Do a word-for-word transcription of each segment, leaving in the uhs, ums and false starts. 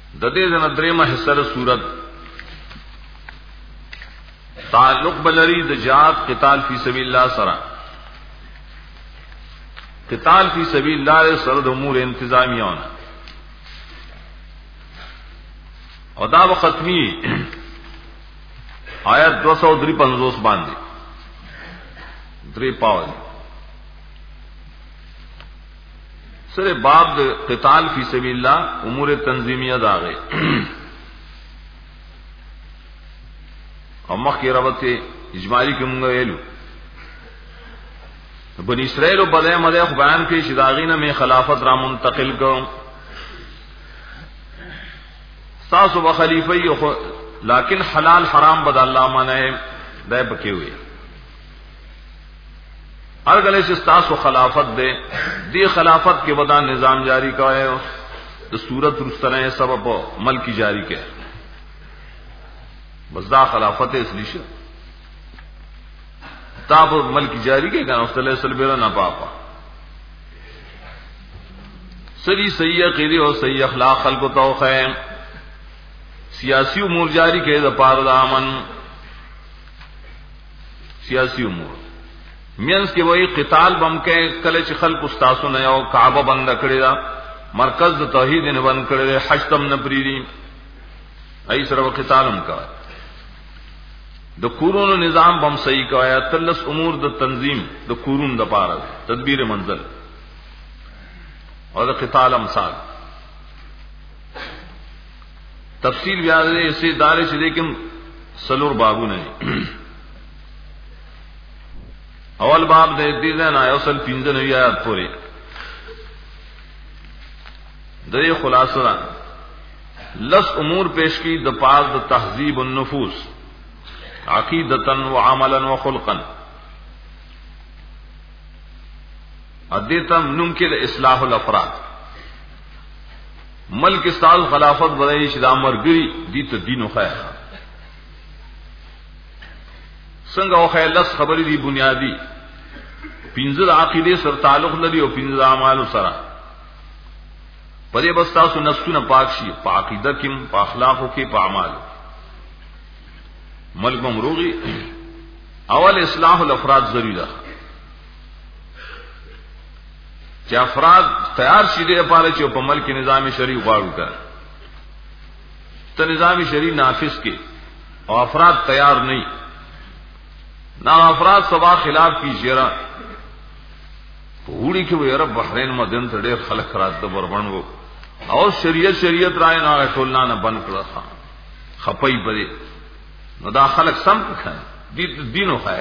د دې د درېمه حصہ صورت تعلق بلری د جهاد قتال فی سبیل الله سره. قتال فی سبیل الله سره د امور انتظامیونه او دا ختمی آیت دو سو دری پنځوس باندې درې پاول سره باب د قتال فی سبیل الله امور تنظیمیه داغه او مخکې رابطه اجمالی کوم ویلو بنی اسرائیل په دې مده خو بیان کې شداغینه می خلافت را منتقل کوم تاسو به خلیفہ یو لیکن حلال حرام بد الله منه دای پکې وي ہر گلے سے تاسو خلافت دے دی خلافت کے ودا نظام جاری کا ہے تو صورت رستنے سبب ملک کی جاری کے بس دا خلافت اس لیے تاب ملک کی جاری کے گانا صلی اللہ علیہ وسلم نہ پاپا سری صحیح عقیدے اور صحیح اخلاق خلق و توخ ہے سیاسی امور جاری کے دپار دامن سیاسی امور مینس کې وای قتال بم کې کله چې خلق استاسو نه یو کعبه بند کړی دا مرکز د توحید نه بند کړی حج تم نه پریری ای سره قتالم کا د کورونو نظام بم صحیح کایا تلس امور د تنظیم د کورون د پاره تدبیر منزل او د قتال امثال تفصیل بیا دې اسے دار چې لیکن سلور بابو نه اول باب دے دیدن آیا اصل پینزن ہوئی آیات پوری دے خلاصہ لس امور پیش کی دپاز د تہذیب النفوس عقیدتا و عملا و خلقا ادیتا ممکن اصلاح الافراد ملک استاد خلافت بدائی شدا مرگری دیتا دین و خیر څنګه او خیلس خبرې دی بنیادی پنځه عقیده سره تعلق لري او پنځه اعمال سره پدې بس تاسو نفسونه پاک شي په عقیده کې په اخلاقو کې په اعمال ملک ممروغي اول اصلاح الافراد ضروری ده چې افراد تیار شي د لپاره چې په ملک نظام شرعي غواړو کړه ته نظام شرعي نافذ کې او افراد تیار نه نا افراد سبا خلاف کی جرا وړي کې وي رب بحرین مدن ته ډېر خلک رات د بربنو او شریعت شریعت رائے نه ټولنا نه بند کړه خپای پرې نو دا خلک سم کړه دې دینو خای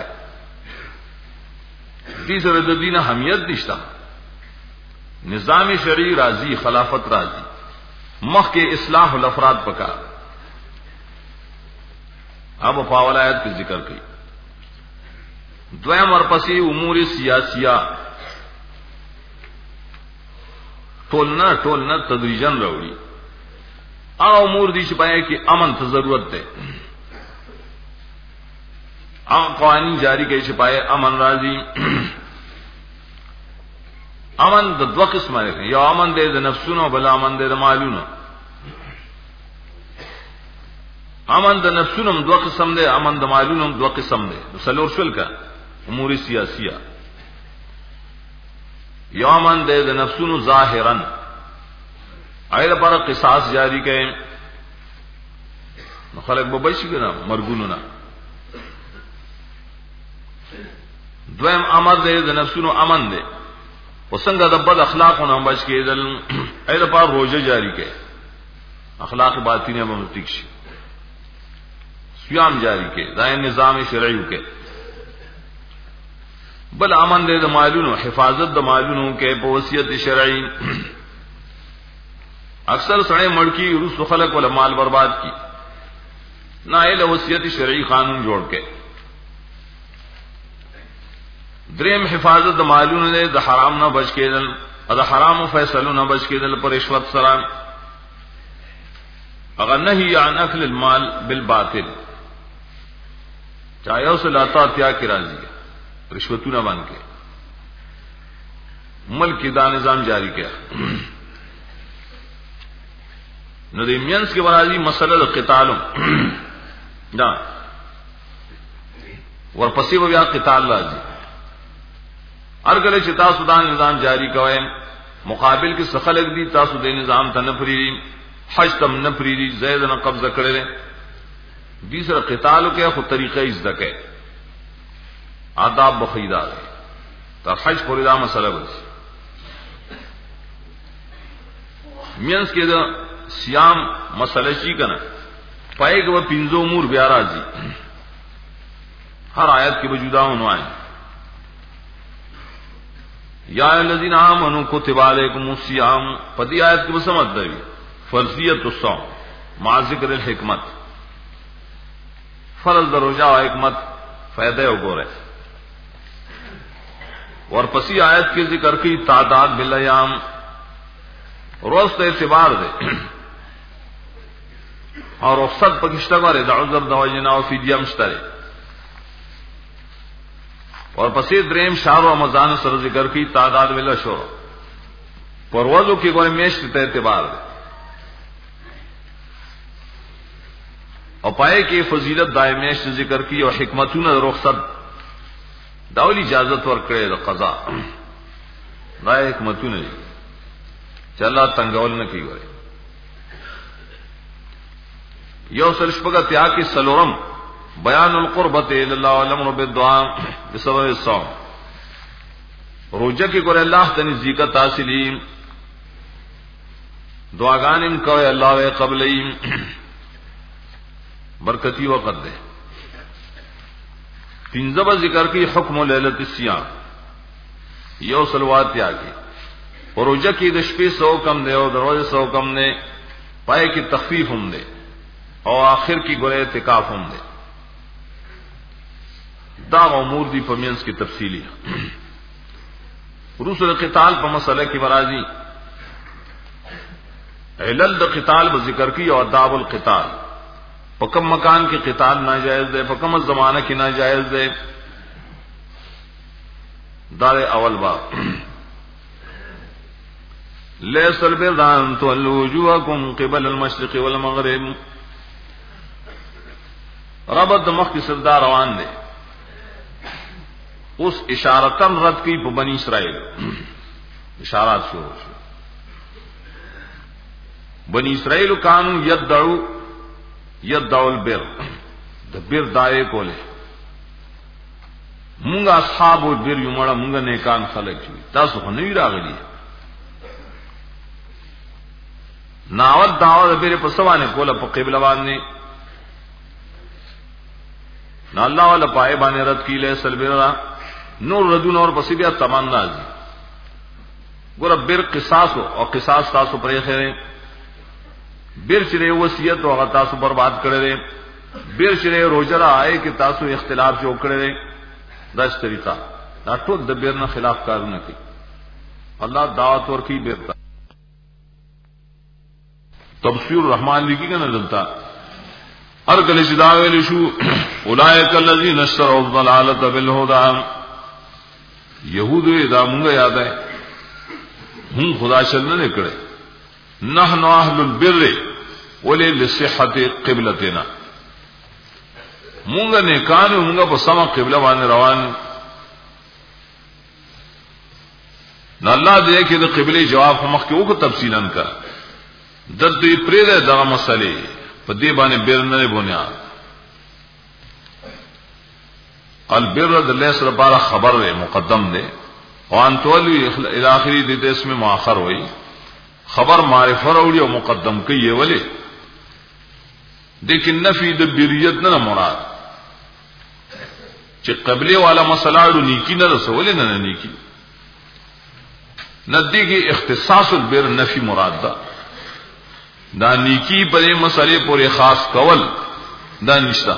دې سره د دین اهمیت نشته نظام شرعي راضي خلافت راضي مخ کې اصلاح الافراد پکا اب پاولایت کې ذکر کړي دویم ورپسې امور سیاسیه ټولنا ټولنا تدریجن راوړي او امور دي چې پای کې امن ته ضرورت ده او قوانین جاری کوي چې پای امن راځي امن د دوه قسمه دی یو امن دی د نفسونو بل امن دی د مالونو امن د نفسونو دوه قسم دی امن د مالونو دوه قسم دی سلور شول کا امور سیاسیه یومن دے د نفسونو ظاهرا ایله پر قصاص جاری کئ نو خلق به بشي کنه مرګونو نه دویم امر دے د نفسونو امن دے وسنګ د بد اخلاقونو بچ کېدل ایله پر روزه جاری کئ اخلاق باطینه به متک شي صيام جاری کئ دا نظام شرعي کئ بل امن دے د مالونو حفاظت د مالونو کې په وصیت شرعي اکثر سړی مړکی رسو خلق ولا مال برباد کی نائل وصیت شرعي قانون جوړ کې دریم حفاظت د مالونو دے د حرام نه بچ کېدل د حرامو فیصلو نه بچ کېدل پر رشوت سره اگر نهي عن اكل المال بالباطل چاہے اس لاتا تیا کی راضی رشوتونه باندې ملک دا نظام جاری کیا نو د مینس کې ورازي مسله د قتال دا ورپسې بیا قتال راځي. هر کله چې تاسو دا نظام جاری کوئ مقابل کې سخلق دي تاسو د نظام ته نه پریری حج تم نه پریری زید نه قبضه کړل دي سره قتال کې خو طریقې زده کې آداب بخیدا ده تا حج پورې دا مسله وځي. مینس کې دا صيام مسله شي کنه پای کې و پینځو امور بیا راځي ہر آیت کی وجودا عنوان یا الذین آمنوا کتب علیکم الصیام پدی آیت کی سمجھ دی فرضیت الصوم مع ذکر الحکمت فرض دروجہ و حکمت فائدہ وګوره ورپسې آیت کې ذکر کی تعداد بالایام روز ته اعتبار دے اور رخصت پکشتہ غره د عذر د وجنا او فدیه مشتره اور پسې دریم شهر رمضان سره ذکر کی تعداد ویلا شو پروازو کې ګورې میشت ته اعتبار دے او پای کې فضیلت دایمیش ذکر کی او حکمتونه رخصت داولی اجازت ورکړي د قضا دا حکمتونه چې الله تنگول نه کوي. یو سل شپږه تیا کې سلورم بیان القربت الی الله والامر بالدعاء بسبب الصوم روزه کې ګور الله ته نزدېکت حاصلې دعاګانې کوي الله وی قبلې برکتی وقت ده. پنځه ذکر کی حکم لیلۃ الصیام یو سلوات تیا کې روزه کې د شپې سو کم دی او د ورځې سو کم نه پای کې تخفیف هم دی او آخر کې ګورې اعتکاف هم دی. دا امور دی په مینس کې تفصیلی رسل قتال په مسله کې مرادي علل د قتال په ذکر کې او آداب القتال په کوم مکان کې قتال ناجائز دی په کوم زمانہ کې ناجائز دی. دا اول باب ليس البر أن تولوا وجوهكم قبل المشرق والمغرب ربط مخ کی سردار روان دے اس اشارتن رد کی بنی اسرائیل اشارات شروع شو بنی اسرائیل کانو یدعو یدعو البر دا بر دائے کولے مونگا اصحاب البر یمڑا مونگا نیکان خلق چوئی تاسو خو نوی راغلی ناوت دعوت بیر په سوانه کوله په قبله باندې نو الله ولا پای باندې رد کیله سلبرا نور ردون اور پس بیا تمنا دي ګور بیر قصاص او قصاص تاسو پرې خره بیر چې وصیت او تاسو برباد کړي بیر چې روزرا آئے کہ تاسو اختلاف جو کړي داس طریقہ دا ټول د بیر نه خلاف کارونه کوي الله دعوت ورکی بیر تفسیر الرحمن لکی کنه دلتا هر کله چې دا ویل شو اولئک الذین اشتروا الضلاله بالهدى یهودو دا مونږ یاد ہے هم خدا شل نه کړي نحن اهل البر وللصحه قبلتنا مونږ نه کانو مونږ په سما قبله باندې روان نه الله دې کې د قبله جواب مخ کې وکړه تفصیلا کا د دې پرې دغه مسلې په دې باندې بیر نه بنیاد البر د الله سره لپاره خبر دی مقدم دی او ان تولی الی اخری د اسم مؤخر وای خبر معرفه وروړي او مقدم کوي ولی لیکن نفی د بریت نه مراد چې قبله والا مسله نیکی نه رسول نه نه نیکی ندیږي اختصاص البر نفی مراد ده دا نیکی پرې مسئلے پورې خاص کول دا نشتا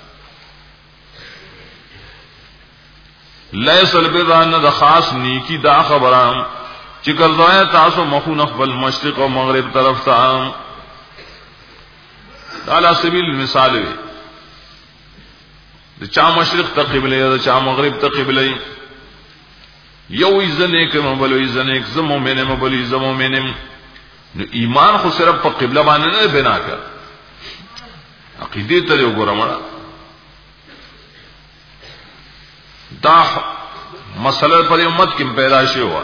لیس البر ان دا خاص نیکی دا خبرام چې کله تاسو مخون خپل مشرق او مغرب طرف ته علی سبیل المثال وي د چا مشرق ته قبله یا چا مغرب ته قبله یو ځنه کوم بل ځنه زمو مینه بل زمو مینه نو ایمان خو صرف په قبله باندې نه بنا کړ عقیده ته وګورم دا مسله پر امت کې پیدا شوه و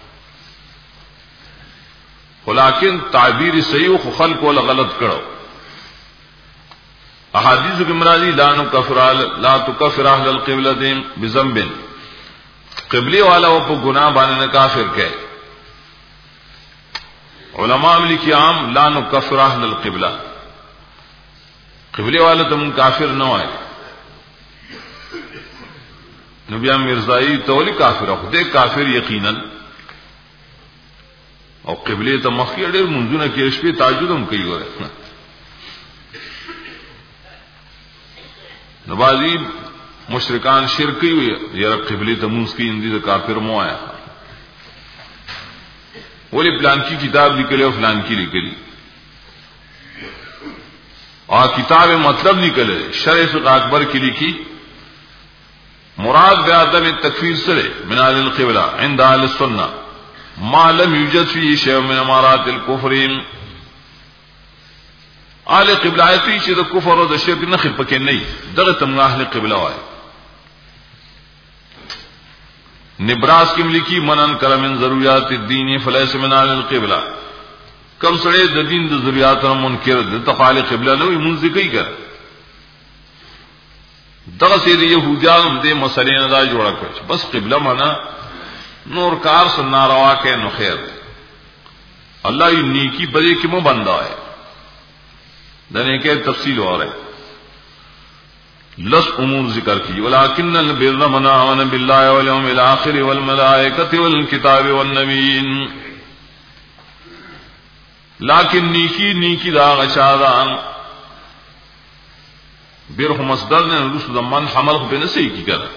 ولیکن تعبیر صحیح خو خلق ول غلط کړو احادیث کې مرادی لا نکفر لا تکفر اهل القبلة بذنب قبلی والا او په ګناه باندې کافر کړي علماء ملکی عام لا نکفر اهل القبلة قبلی والا تم کافر نه وای نبی مرزائی تولی کافر خو دې کافر یقینا او قبله ته مخکې ډېر منځونه کې شپې تهجد هم کوي ګوره نبازی مشرکان شرکی وي یا قبله ته مونږ کې اندي د کافر مو آیا ولی پلان کی کتاب لیکلی او فلان کی لیکلی اور کتاب مطلب لیکل شرع فقہ اکبر کی لکھی مراد بعدم التکفیر سره من اهل القبلة عند اهل السنة ما لم يوجد فيه شيء من امارات الكفر اهل قبلة ایتی چې د کفر او د شرک نه خپکه نه دغه تم اهل قبلة وای نبراس کې ملکی منن کر من ضرورت الدین فلیس من اهل القبلة کم سره د دین د ضرورت منکر د تخال قبلة نه وي منځ کوي ګر دغه سي د يهودانو د مسلې نه دا جوړ کړ بس قبله معنا نور کار سن ناروا کې نو خیر الله یې نیکی بری کې مو بندا ہے دنے کے تفصیل ہو رہے لس امور ذکر کی ولکن البر من آمن بالله واليوم الاخر والملائکه والکتاب والنبیین لیکن نیکی نیکی دا غشادان بر مصدر نے رسول من حمل کو بن سے کی کر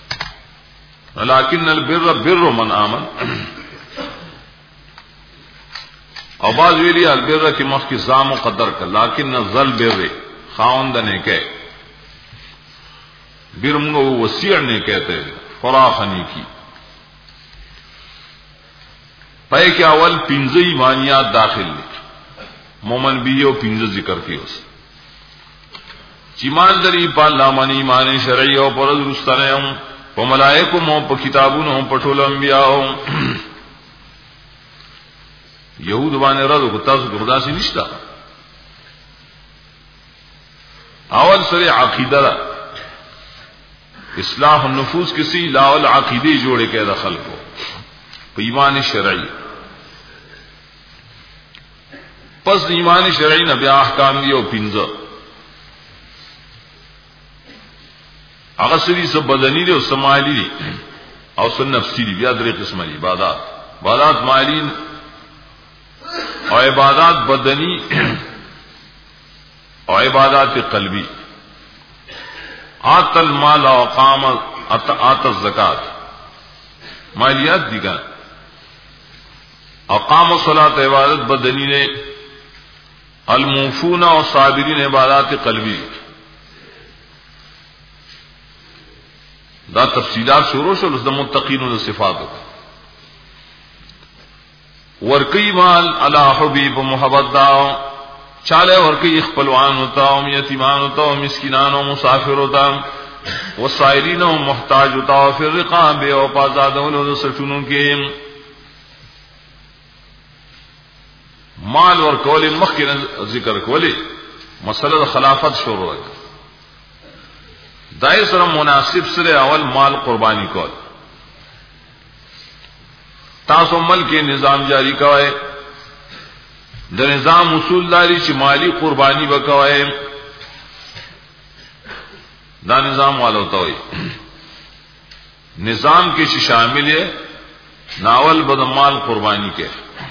لیکن البر بر من آمن او باز ویلی البر کی مخ کی زام مقدر کر لیکن ذل بر خاوند نے کہ بر منگو وسیع نے کہتے فراخ نے کی پے کہ اول پنځه ایمانیات داخل مومن بیو پنځه ذکر کیوس چیمان دری پا لامانی ایمان شرعی او پر رستنیم و ملائکو مو پا کتابونو پا ټول انبیاءو یہود بانے ردو کتاسو دخدا سی نشتا اول سر عقیدہ دا اصلاح النفوس کسی لاول عقیدی جوڑے کے دخل کو پا ایمان شرعی پس ایمان شرعی نبی احکام دیو پنځه هغه سری سب بدنی دي او سمالی دي او سن نفسی دي بیا درې قسمه دي عبادت عبادت مالی او عبادت بدنی او عبادت قلبی آت المال او قام آت الزکات مالیات دي ګان اقام الصلاة عبادت بدنی نے الموفون او صابرین عبادت قلبی دا تفصیلات شروع شول د متقین او صفات ورکی مال علی حبیب محبت دا چاله ورکی خپلوان ہوتا او یتیمان ہوتا او مسکینان او مسافر ہوتا وسائلین او محتاج ہوتا او فی الرقاب او آزادولو د سټونو کې مال ورکول مخکې ذکر کولی مسله خلافت شروع ده دای سره مناسب سره اول مال قربانی کول تاسو ملک نظام جاری کوي د نظام اصول داری چې مالی قربانی وکوي دا نظام والو ته وي نظام کې چې شامل ہے ناول بد مال قربانی کې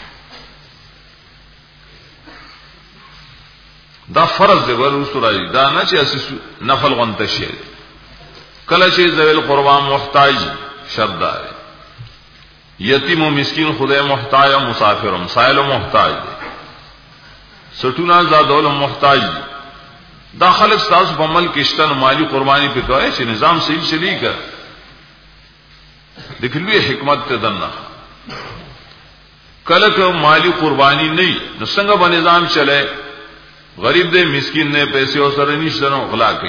دا فرض دی ورسره راځي دا نه چې اساس نفل غنته شي کله چې ذویل قربان محتاج شرط ده یتیم و مسکین خدای محتاج او مسافر او مسائل محتاج دي سټونا زادول محتاج دي دا خلک تاسو په عمل کې شتن مالی قربانی په کوي چې نظام صحیح چلی کا دګلوی حکمت ته دنه کله که مالی قربانی نه نو څنګه به نظام چلے غریب دې مسکین نه پیسې او سره نشته نو غلا کوي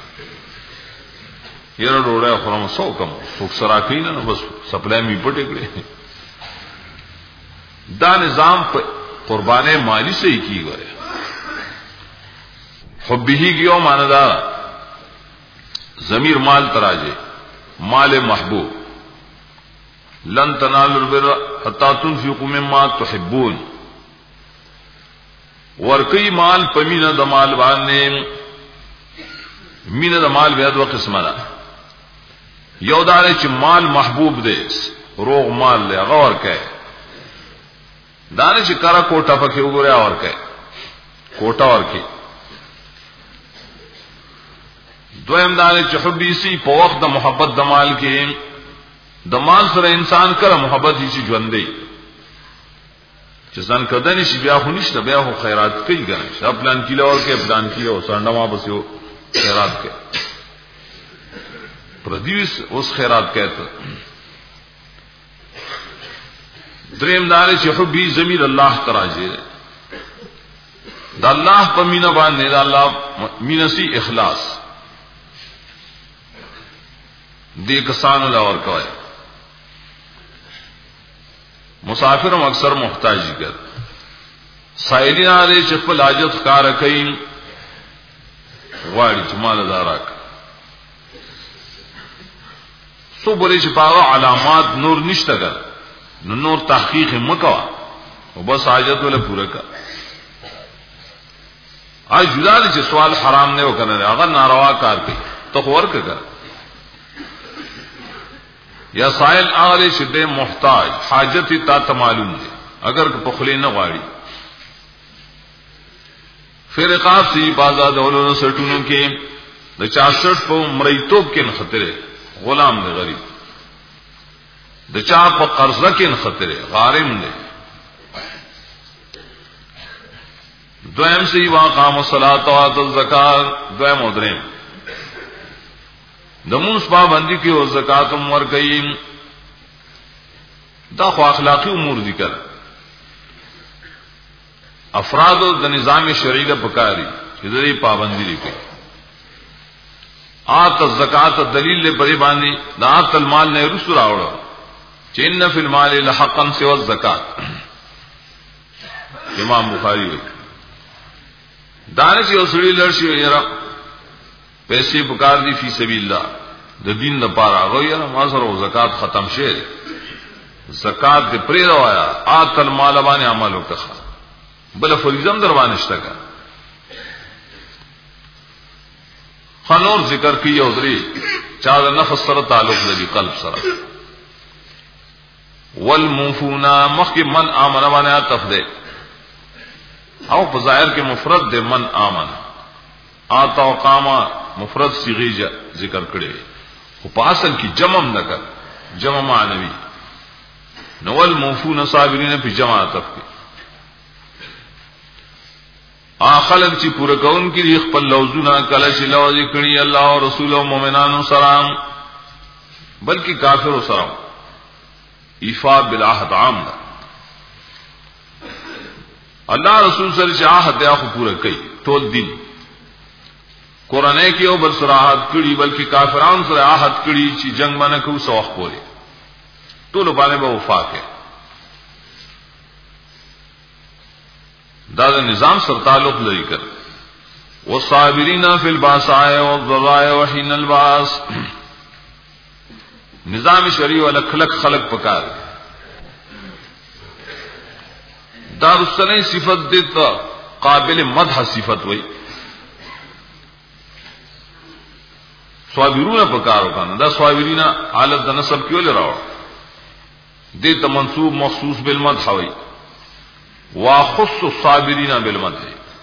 یره ډوړې خورم سو کم څوک سره کوي نه بس سپلای می پټې کړې دا نظام په قربانه مالی سے ہی کی گئے حبہی کی او ماندا ضمیر مال تراجے مال محبوب لن تنالوا البر حتى تنفقوا مما تحبون ورکی مال پمینا د مال باندې مینا د مال بیا دوه قسمه ده یو دا چې مال محبوب دی روغ مال له غور کوي دانه چې کرا کوټه پکې وګوریا اور کوي کوټه اور کوي دویم دانه چې حبي سي په وخت د محبت د مال کې د مال سره انسان کړه محبت هي چې ژوندې چې ځان کدن شي بیا خو نشته بیا خو خیرات کوي ګان شپ پلان کیلو اور کې پلان کیلو سانډه ما بس یو خیرات کوي پردیس اوس خیرات کوي دریم دار چې حبي ضمیر الله تراجه دا الله په مینا باندې دا الله مینسی اخلاص دې کسانو لا ور کوي مسافر هم اکثر محتاجی کر سائلین علی چې خپل حاجت کار کوي غواړي چې مال دارک سو بولې چې پاغه علامات نور نشته کر نو نور تحقیق مکوا او بس حاجت ولا پورا کا آج جدا دي چې سوال حرام نه وکنه هغه ناروا کار کوي تو ورک کا یا سائل آغلی شدے محتاج حاجت تا تمالون دے اگر پخلے نہ غاڑی پھر رقاب سی بازا دولوں سٹونوں کے دا چاسٹ پا مریتوب کے نخطرے غلام دے غریب دا چا پا قرضہ کے نخطرے غارم دے دویم سی واقام الصلاة وآت الزکاة دویم ادریم دمون سپا بندی کی اور زکات امور کئی دا خو اخلاقی امور ذکر افراد د نظام شرعی د پکاری چې دې پابندی لیکي آت الزکات دلیل له بری باندې دا آت المال نه رسو راوړو چې ان فی المال لحقا سوى الزکات امام بخاری وایي دانش یو سړي لرشي یرا پیسې پکار دي فی سبیل الله د دین لپاره غویا ما سره زکات ختم شه زکات دې پرې راویا آت المال باندې عمل وکړه بل فریضم در باندې شته کا خنور ذکر کی او دري چا د نفس سره تعلق لري قلب سره والموفونا مخک من امن باندې عطف ده او په ظاهر کې مفرد ده من امن آتا و قاما مفرد صیغه ذکر کړي خو په اصل کې جمع نه کړ جمع معنوي نول موفون صابرین په جمع عطف کې اخلق چې پوره کون کې خپل لوزونه کله چې لوز کړي الله او رسول او مؤمنانو سلام بلکې کافر او سلام ایفا بالعهد عام ده الله رسول صلی الله علیه وسلم عهد پوره کوي ټول دین قرآن کې او بل صراحت کړي بلکې کافرانو سره عهد کړي چې جنگ باندې کو سوخ پوري ټول باندې به وفا کوي دا د نظام سره تعلق لري کړ والصابرین فی الباساء والضراء وحین الباس نظام شرعی ولا خلق خلق پکار دار السنه صفت دیتا قابل مدح صفت وای صابرون پکارو کنه دا صابرین حالت د نسب کیول راو دې ته منصوب مخصوص بالمدح وای واخص الصابرین بالمدح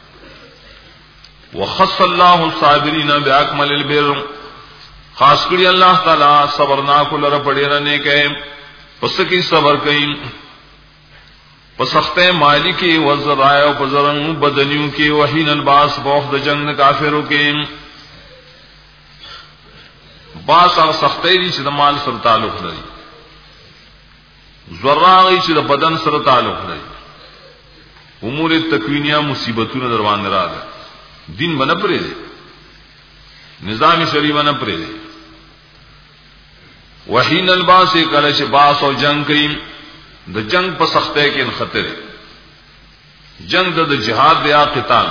وخص الله الصابرین باکمل البر خاص کړي الله تعالی صبرنا کولره پړې نه کې پس کې صبر کوي پسخته مالی کې وزرای او پزرن بدنیو کې وحین الباس بوخ د جنگ کافرو کې باس او سختۍ دي چې د مال سره تعلق لري زراغی چې د بدن سره تعلق لري امور تکوینیه مصیبتونه دروان راغله دین باندې پرې دی نظام شریع باندې پرې دی وحین الباس کله چې باس او جنگ کوي د جنگ په سختۍ کې خطر جنگ د جهاد یا قتال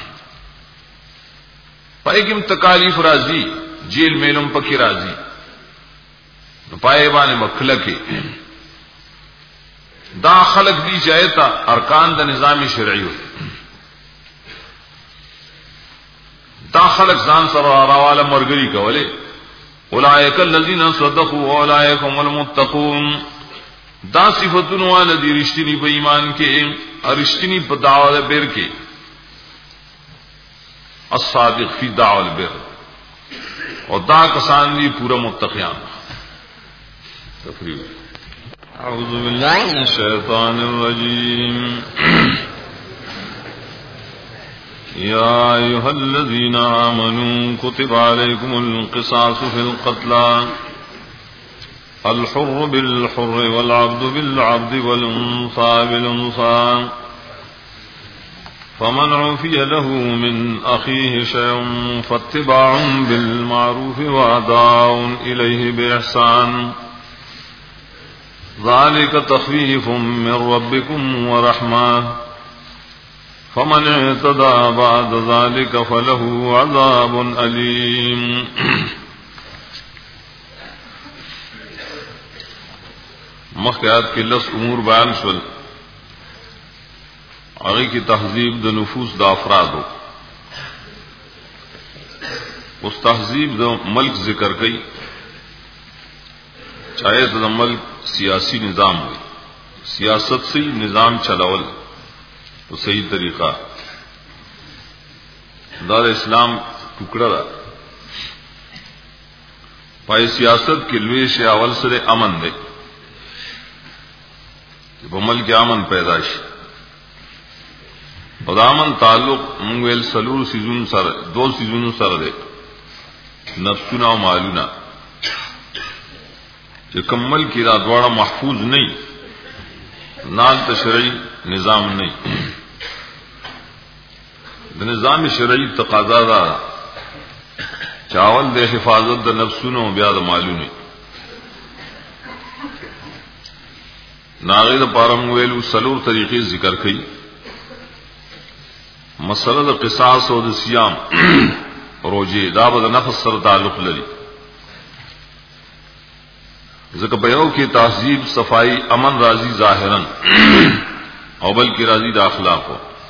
پای کې تکالیف راځي جیل میلم پکې راځي نو پای باندې مخله کې دا خلق دی جایتا ارکان د نظام شرعي دا خلق ځان سره راواله مرګري کوله اولئک الذین صدقوا واولئک هم المتقون دا صفاتونه ولدي رښتینی په ایمان کې رښتینی په دعوت بیر کې الصادق فی دعوت البر او دا کسان دي پورا متقیان تفریح اعوذ بالله من الشیطان الرجیم يا أيها الذين آمنوا كتب عليكم القصاص في القتلى الحر بالحر والعبد بالعبد والأنثى بالأنثى فمن عفي له من أخيه شيء فاتباع بالمعروف وأداء إليه بإحسان ذلك تخفيف من ربكم ورحمة فمن اعتدى بعد ذلك فله عذاب أليم مخیات کے لس امور بیان شول آگے کی تہذیب د نفوس د افرادو اس تہذیب د ملک ذکر گئی چاہے د ملک سیاسی نظام ہوئی سیاست سے نظام چلاول تو صحیح طریقہ دار اسلام ٹکڑا رہا پای سیاست کے لوی سے اول سره امن دے بمل کے امن پیدائش او امن تعلق منگویل سلور سیزون سر دو سیزون سر دے نفسنا و مالونا کہ کمل کی را دوڑا محفوظ نہیں نال تشریعی نظام نہیں نظام شرعی تقاضا دا چاول دے حفاظت د نفسونو بیا د مالونو ناغه د پارم ویلو سلور طریقې ذکر کړي مسله د قصاص او د صيام روزه دا به د نفس سره تعلق لري ځکه په یو کې تهذیب صفائی امن راضی ظاهرا او بل کې راضی د اخلاق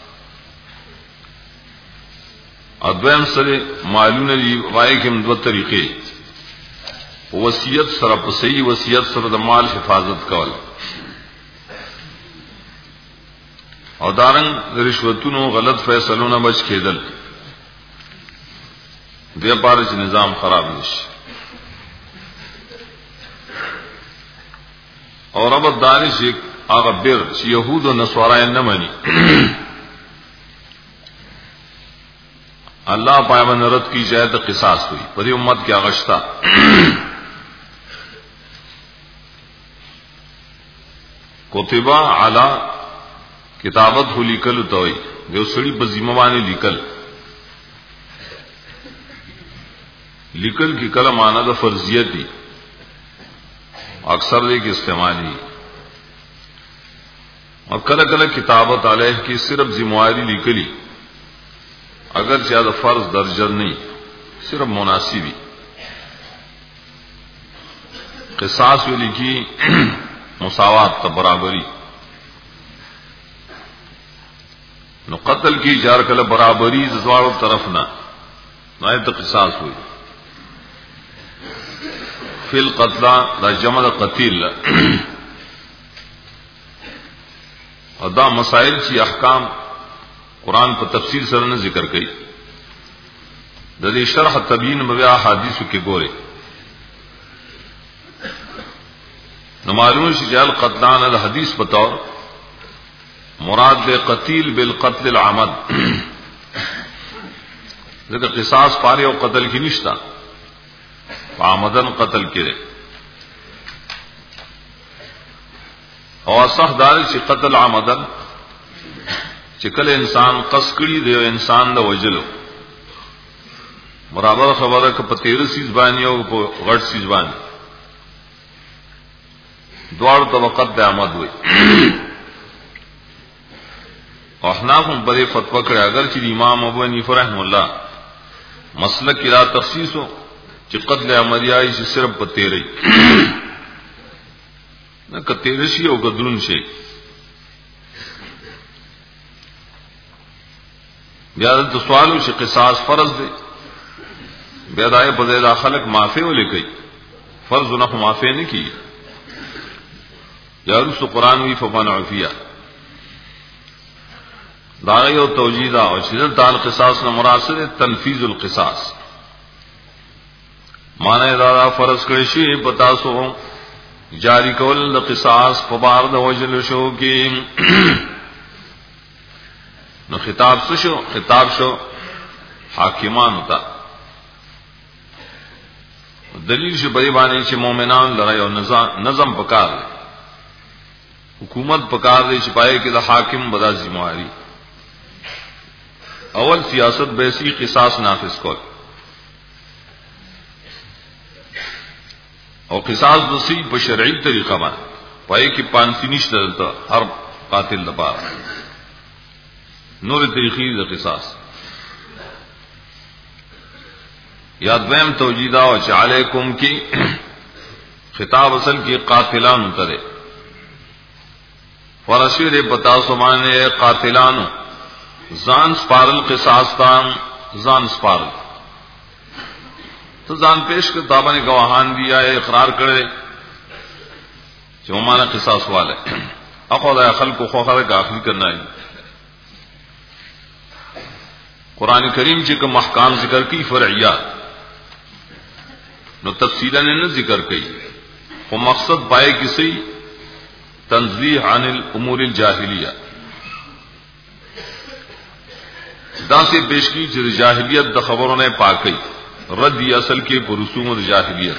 ادویم سره معلومه دی وای کوم دوه طریقې وصیت سره په صحیح وصیت سره د مال حفاظت کول او دارنګ رشوتونو غلط فیصلونو بچ کېدل د پاره چې نظام خراب نشي او رب دانش هغه بیر چې يهود او نصارا نه مانی اللہ پایبند رد کی جائے تو قصاص ہوئی پری امت کی آغشتا کتبہ علی کتابت ہو لیکل توئی جو سڑی پر ذمہ بانی لیکل لیکل کی کلم آنا دا فرضیت دی اکثر دے کی استعمالی اور کل کل کتابت علیہ کی صرف ذمہواری لیکلی اگر زیادہ فرض درجہ نہیں صرف مناسبی قصاص میں لکھی مساوات کا برابری نو قتل کی جار کل برابری زوار طرف نہ نہ تو قصاص ہوئی فی القتلى دا جمع دا قتیل ادا مسائل کی احکام قرآن پر تفصیل سره نه ذکر کړي د دې شرح تبیین بیا حدیثو کې ګوره نو معلوم شي چې القتلان د حدیث په تور مراد د قتیل بالقتل العمد ځکه قصاص پاره او قتل کې نشتا عمدن قتل کړي او صح دار چې قتل عمدن چې کله انسان قص کړي دی انسان د وجلو برابر خبره ک په تیر سیز باندې او په غټ سیز باندې دوار طبقات د عمد وي او احناف هم بری فتوا کړی اگر چې امام ابو حنیفه رحم الله مسلک را تخصیص ہو چې قتل عمدی آئی چې صرف په تیرې نه ک تیر شي او ګدرون شي بیا د سوالو چې قصاص فرض دی بیا دای په ځای خلک معافی ولیکي فرض نه معافی نه کی یا رسو قران وی فمن عفیا دا یو توجیدا او چې دال قصاص نه مراد سره تنفیذ القصاص معنی دا فرض کړی شی پتا سو جاری کول د قصاص په بار د وجل شو کې نو خطاب څه شو خطاب شو حاکمان ته دلیل شي بری باندې چې مؤمنان لړای او نظام نظم پکار دی حکومت پکار دی چې پای کې د حاکم بدا ذمہواری اول سیاست بیسی قصاص نافذ کول او قصاص بسی په شرعي طریقه باندې پای کې پانسی نشته دلته هر قاتل لپاره نور طریقې د قصاص یاد ویم توجیدا او چې علیکم کی خطاب اصل کې قاتلان ترے فرشیر بتا سمانے قاتلانو ځان سپارل قصاص تام ځان سپارل تو ځان پیش کر تابانه گواهان دیا اقرار کړي چې مانا قصاص والے اخو دا خلق خو خلق اخلي کرنا ہے قرآن کریم چې کوم احکام ذکر کی فرعیات نو تفصیلا نه ذکر کړي خو مقصد پای کسی تنزیح عن الامور الجاهلیه دا سے پیش کی چې جاہلیت د خبروں نے پاکی رد اصل کے پرسوم د جاہلیت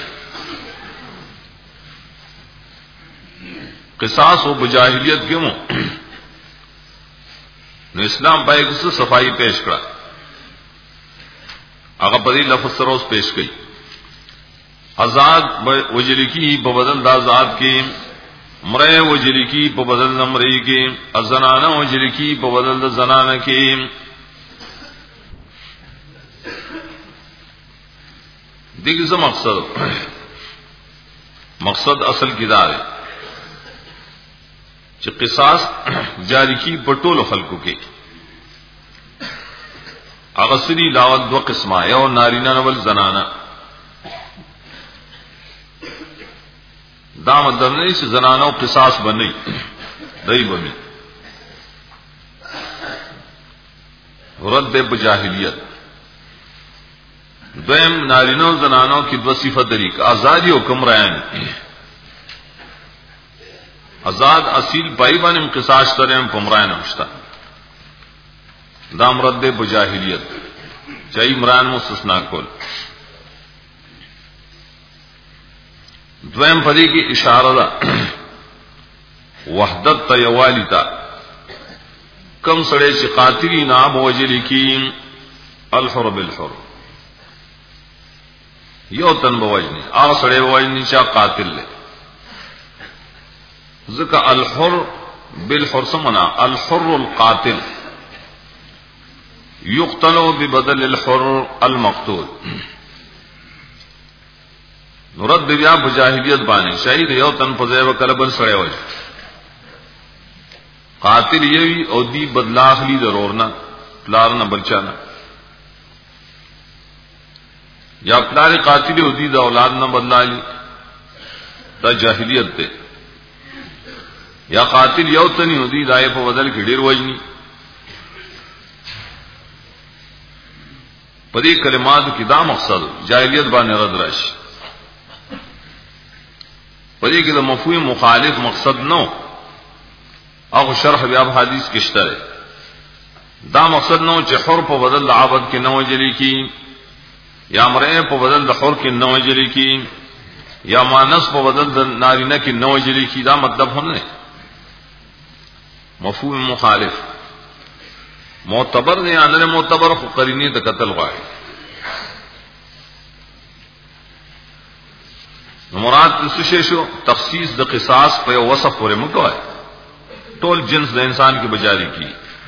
قصاص و بجاہلیت کیوں نو اسلام پای کس صفائی پیش کړه هغه په لفظ سره اوس پیش کړي آزاد وجلی کی په بدل د آزاد کې مړی وجلی کی په بدل د مړی کې ازنانه وجلی کی په بدل د زنانه کې دیگه څه مقصد مقصد اصل کی دا ہے چې قصاص جاری کی په ټولو خلکو کې هغه سړي لاول دو قسمه یو نارینه ول زنانه دا مطلب نه چې زنانو قصاص بنئ دای بنئ رد په جاهلیت دویم نارینو زنانو کی دو صفت طریقہ آزادی و کمران آزاد اصیل پای باندې قصاص ترم کمران مشتا دام رد په جاهلیت چای عمران مستثنا کول دویم پدې کې اشاره ده وحدت یوالیتا کم سړی چې قاتلی نام وجلی کی الحر بالحر یو تن بوجنی هغه سړی بوجنی چې قاتل له ذکر الحر بالحر سمنا الحر القاتل يقتل ببدل الحر المقتول نورد بیا بجاہلیت باندې شهید یو تن په ځای وکړه بل سړی وای قاتل یوی او دی بدلا اخلي ضرورنا پلار نه بچانا یا پلار قاتل او دی د اولاد نه بدلا لی دا جاہلیت ده یا قاتل یو تن او دی دای په بدل کې ډیر وجنی پدې کلمات کې دا مقصد جاہلیت باندې رد راشي پدې کې د مفهوم مخالف مقصد نو او شرح بیا حدیث کې شته دا مقصد نو چې حر په بدل عبادت کې نو جلی کی یا مرئ په بدل د حر کې نو جلی کی یا مانس په بدل د نارینه کې نو جلی کی دا مطلب هم نه مفهوم مخالف معتبر نه یا نه معتبر خو قرینه د قتل غواړي. مراد څه شو تخصیص د قصاص په وصف پورې مکوای ټول جنس د انسان کې بجاری کی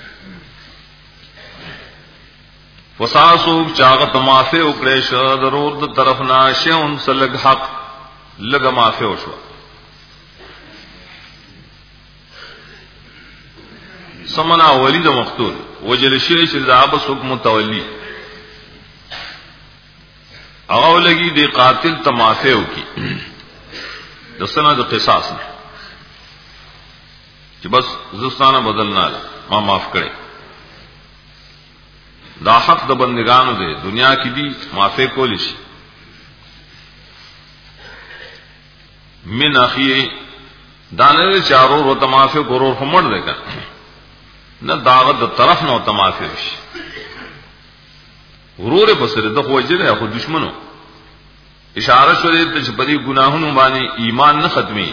فساسو چاغت معافی وکړې شو ضرور د طرف ناشون سلګ حق لګه معافی وشو. سمنا ولید مقتول وجل شی چې ذاب سوق متولی او لګي دی قاتل تمافیو کی د سند قصاص نه چې بس زستانه بدلنا ما معاف کړي دا حق د بندگانو دی دنیا کې دی معافی کول شي. من اخی دانه چارو رو تمافی ګورور همړ دیګا نه داغت د طرف نو تمافی شي ورور بسره د خوجره خو دشمنو اشاره شوه ته چې په دې ګناهونو باندې ایمان نه ختمي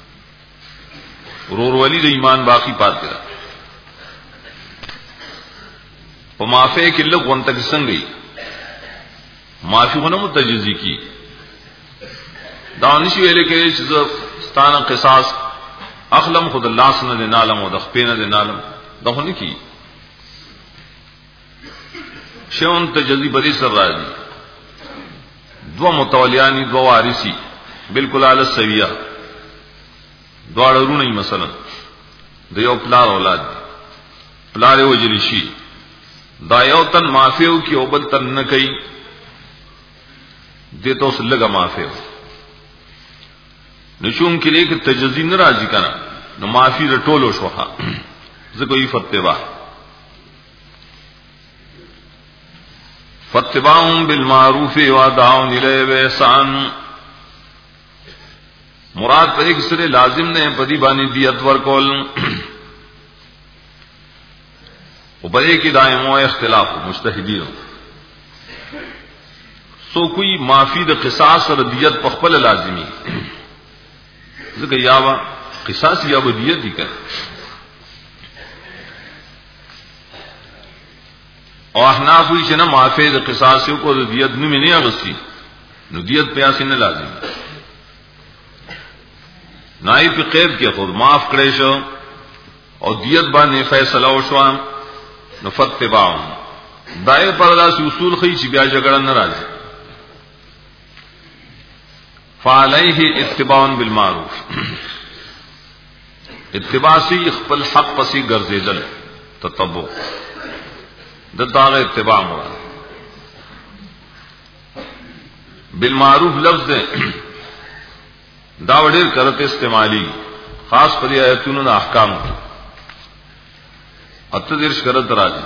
ورور ولی د ایمان باقی پات کړه په معافی کې لږ وانت کې څنګه معافی غو نه متجزي کی دا نشي ویل کې چې ستانه قصاص اخلم خود الله سن د نالم او د خپینه د نالم دغه نه کی شون تجزی بری سر راځي دو متولیانی دو وارثی بالکل علی السویہ دواړه ورونه مثلا د یو پلار اولاد پلار وجلی شي دا یو تن معافیو کی او بل تن نه کوي دته اوس لګه معافیو نشوم کې لیک تجزی نه راځي کنه نو معافی رټولو شوخه زکه یې فتوا فتباهم بالمعروف وادعون الیه باحسان مراد په دې سره لازم نه پدی باندې دیت ورکول او په دې کې دایمو اختلاف مجتهدین سو کوئی معافی د قصاص او دیت په خپل لازمی ځکه یا وا قصاص یا دیت دي کړه او احناف وی چې نه معافی د قصاص کو د دیت نه منی اغستی نو دیت پیاسې نه لازم نای په قید کې خود معاف کړی شو او دیت باندې فیصله وشو نو فتباع دای پر داس اصول خي چې بیا جګړه نه راځي فعليه اتباع بالمعروف اتباع سی خپل حق پسې ګرځیدل تتبع د داغه اتباع مراد بالمعروف لفظ دا وړر کرته استعمالي خاص پر آیتونو د احکام اته درش کرت راځي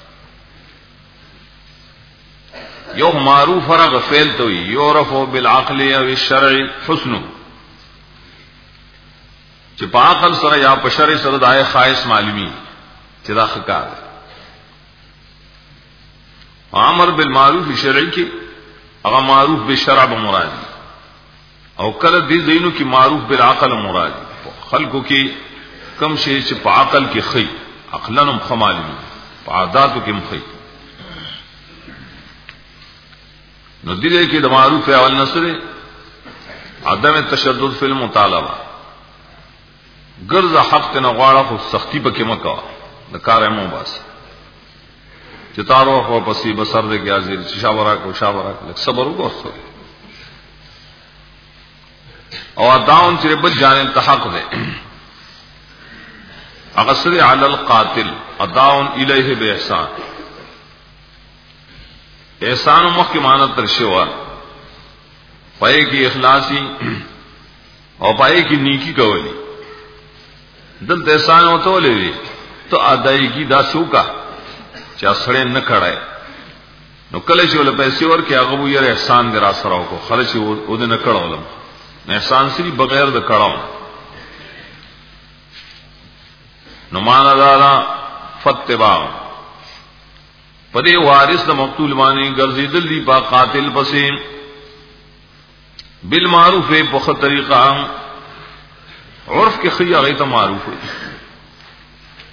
یو معروف فرغ فعل تو یعرف بالعقل او الشرع حسن چې په عقل سره یا په شرع سره دای خاص معلومي چې دا ښکار امر بالمعروف شرعي کې هغه معروف بالشرع به مراد او کله دې زینو کې معروف بالعقل مراد خلقو کې کم شي چې په عقل کې خي عقلنم خمالي په عادتو کې مخي نو دې کې د معروف اول نصره عدم تشدد فی المطالبه ګرځه حق نه غواړه خو سختی پکې مکو د کار مو بس چتارو خو پسې بسر دې غازی چې شاورا کو شاورا لک صبر وکړو او داون چې بل جانب ته حق ده اغسر علی القاتل اداون الیه باحسان احسان مخکمانه تر شوا پای کی اخلاصی او پای کی نیکی کولی دل احسان ہوتا ولې تو ادایګي دا شوکا چې اسړې نه کړای نو کله چې ول پیسې ورکې هغه وو یې احسان درا سره وکړو خلک و دې نه کړول احسان سری بغیر د کړهو نو معنا دا فتبا پدې وارث د مقتول باندې ګرځیدل دی با قاتل پسې بالمعروف په خ طریقه عرف کې خیا غي ته معروف وي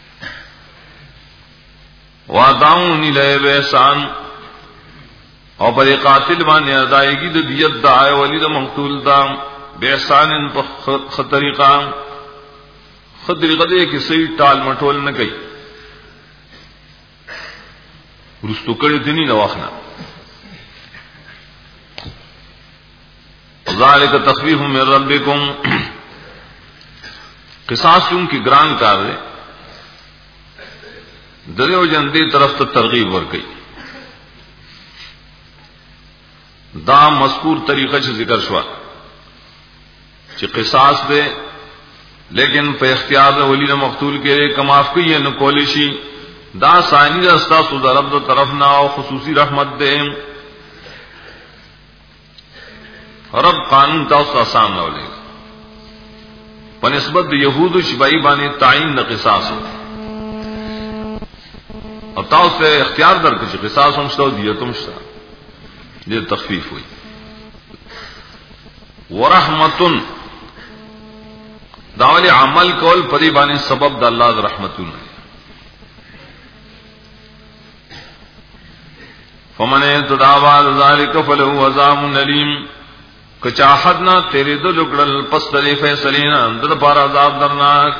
واداؤن الیہ بإحسان او پر قاتل باندې ادائیگی د دیت دعای ولی د مقتول دا بإحسان په طریقہ خطریقہ دې کې صحیح ټال مټول نه کوي ورستو کړي دني نو واخنا ذالک تخفیف من ربکم قصاص ان کی گران کار دے دریو جندی طرف ته ترغیب ورکړي دا مذکور طریقہ چې ذکر شو چې قصاص دے لیکن په اختیار د ولی مقتول کې کماف کوي نو کولی شي دا ثانی د استاسو د رب طرف نه او خصوصي رحمت ده رب قانون تاسو آسان نه ولې په نسبت د يهودو شبای باندې تعین د قصاص او تاسو اختیار درکړي چې قصاص هم شته دیت هم شته دې تخفیف وي ورحمتن داولی عمل کول پدی باندې سبب د الله ز رحمتونه فمن تداوا ذلك فله عذاب الیم کچا حدنا تیرے دو لګړل پس د فیصلینا اندر پر عذاب درناک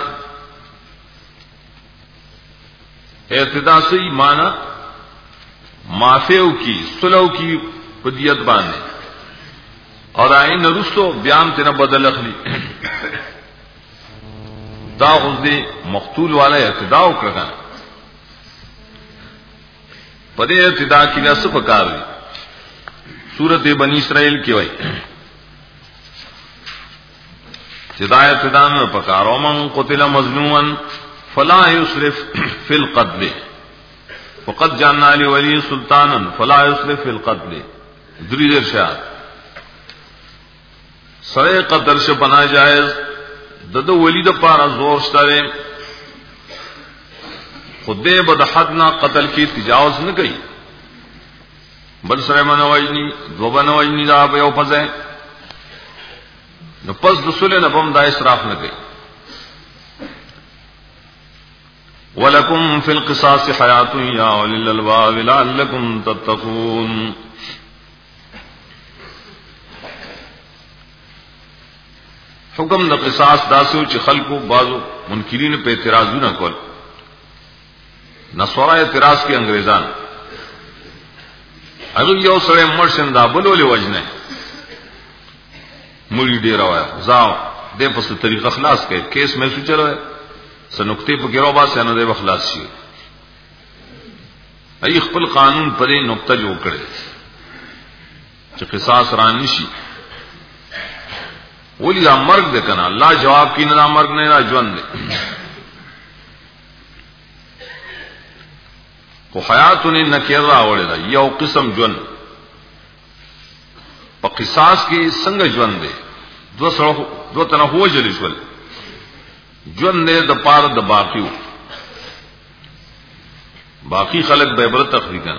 اعتدا سی معنی معافیو کی سلو کی پدیت باندې اور عین رسو بیان تینا بدل اخلی دا غزدی مقتول والا اعتدا وکړه پدې اعتدا کې لاس پکار دي سورۃ بنی اسرائیل کې وایي چې دا اعتدا نه پکارو من قتل مظلوما فلا يسرف في القتل وقد جعلنا لولي سلطانا فلا يسرف في القتل دری ارشاد سره قتل ش بنا جائز دد ولی د پارا زور شته خدای بد حدنا قتل کی تجاوز نه کوي بل سره منواینی دو بنواینی دا به او پځه نو پس د سولې نه بم دا اسراف نه کوي ولکم فی القصاص حیات یا اولي الالباب لعلکم تتقون حکم د قصاص داسو چې خلقو بعضو منکرین په اعتراضونه کول نصارا اعتراض کې انګريزان هغه یو سره مرشد دا بلولې وجنه مړي ډیر وای زاو د په ست طریقه خلاص کړي کیس مې سوچره سنوکته په ګرو با سينو د خلاص شي ای خپل قانون پرې نقطه جوړ کړي چې قصاص ران نشي ولی دا مرگ دے کنا اللہ جواب کی نہ مرگ نے نہ جون دے کو حیات نے نکیر راوڑے دا یو قسم جون په قصاص کې څنګه جون دے دو سره دو تنه هو جلی شول جون دے د پار د باقیو باقی خلق به عبرت تخریقا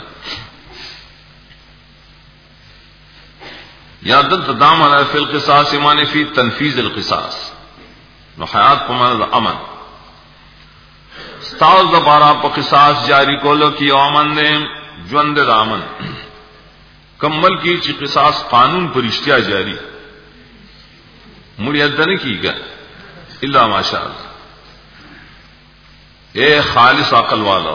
یا دل تدام علی فی القصاص معنی فی تنفیذ القصاص نو حیات په معنی د امن استاذ د بارا په قصاص جاری کولو کی امن نه ژوند د امن کمل کی چې قصاص قانون پر اشتیا جاری مریاد نه کیږي الا ماشاء الله اے خالص عقل والا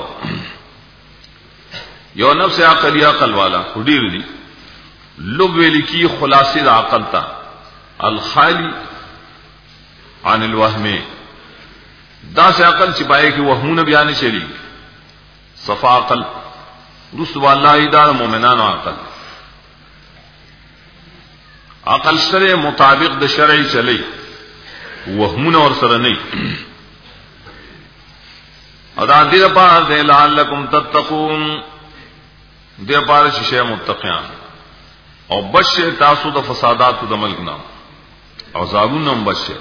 یو نفس عقلی عقل والا خډیر دی لب ویلکی خلاصی دا عقل تا الخالی عن الوهم دا سے عقل چپائے کہ وہمون بیان چلی صفا عقل رسو اللہ دار مومنان عقل عقل شرع مطابق د شرعی چلی وہمون اور سر نہیں ادا دیر پار دے لعلکم تتقون دیر پار شیشے متقیان او بشه تاسو د فسادات د ملک نام او زابون بشه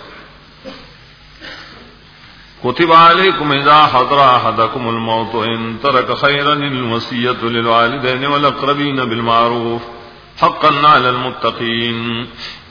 كتب عليكم اذا حضر احدكم الموت ان ترك خيرا الوصيه للوالدين والاقربين بالمعروف حقا على المتقين